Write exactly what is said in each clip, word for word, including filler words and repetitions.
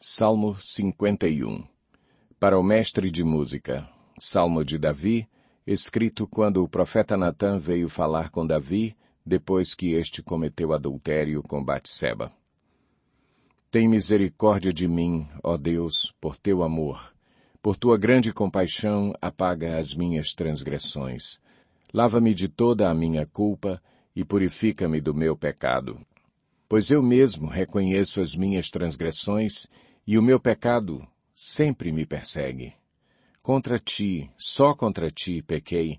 Salmo cinquenta e um. Para o mestre de música, Salmo de Davi, escrito quando o profeta Natã veio falar com Davi, depois que este cometeu adultério com Batseba. Tem misericórdia de mim, ó Deus, por teu amor. Por tua grande compaixão, apaga as minhas transgressões. Lava-me de toda a minha culpa e purifica-me do meu pecado. Pois eu mesmo reconheço as minhas transgressões e o meu pecado sempre me persegue. Contra ti, só contra ti pequei,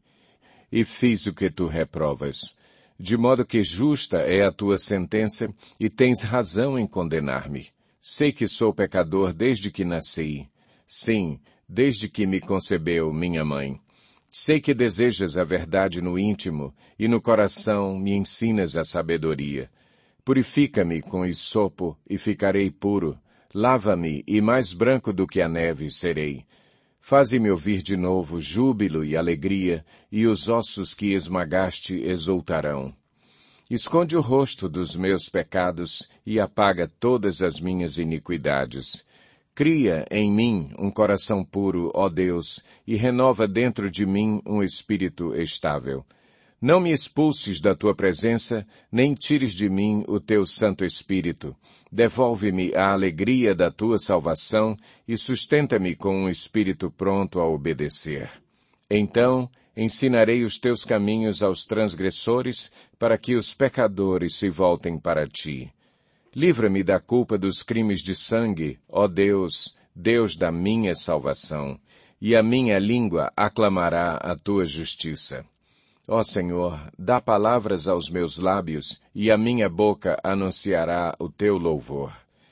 e fiz o que tu reprovas, de modo que justa é a tua sentença e tens razão em condenar-me. Sei que sou pecador desde que nasci, sim, desde que me concebeu minha mãe. Sei que desejas a verdade no íntimo e no coração me ensinas a sabedoria. Purifica-me com hisopo e ficarei puro. Lava-me e mais branco do que a neve serei. Faze-me ouvir de novo júbilo e alegria, e os ossos que esmagaste exultarão. Esconde o rosto dos meus pecados e apaga todas as minhas iniquidades. Cria em mim um coração puro, ó Deus, e renova dentro de mim um espírito estável. Não me expulses da tua presença, nem tires de mim o teu Santo Espírito. Devolve-me a alegria da tua salvação e sustenta-me com um espírito pronto a obedecer. Então, ensinarei os teus caminhos aos transgressores, para que os pecadores se voltem para ti. Livra-me da culpa dos crimes de sangue, ó Deus, Deus da minha salvação, e a minha língua aclamará a tua justiça. Ó Senhor, dá palavras aos meus lábios, e a minha boca anunciará o teu louvor.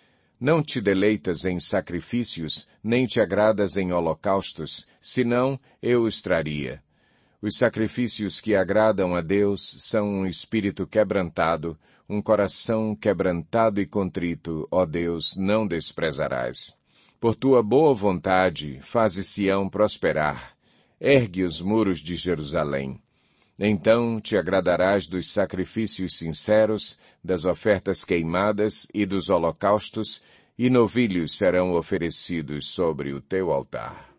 Não te deleitas em sacrifícios, nem te agradas em holocaustos, senão eu os traria. Os sacrifícios que agradam a Deus são um espírito quebrantado, um coração quebrantado e contrito, ó Deus, não desprezarás. Por tua boa vontade, faze Sião prosperar. Ergue os muros de Jerusalém. Então te agradarás dos sacrifícios sinceros, das ofertas queimadas e dos holocaustos, e novilhos serão oferecidos sobre o teu altar.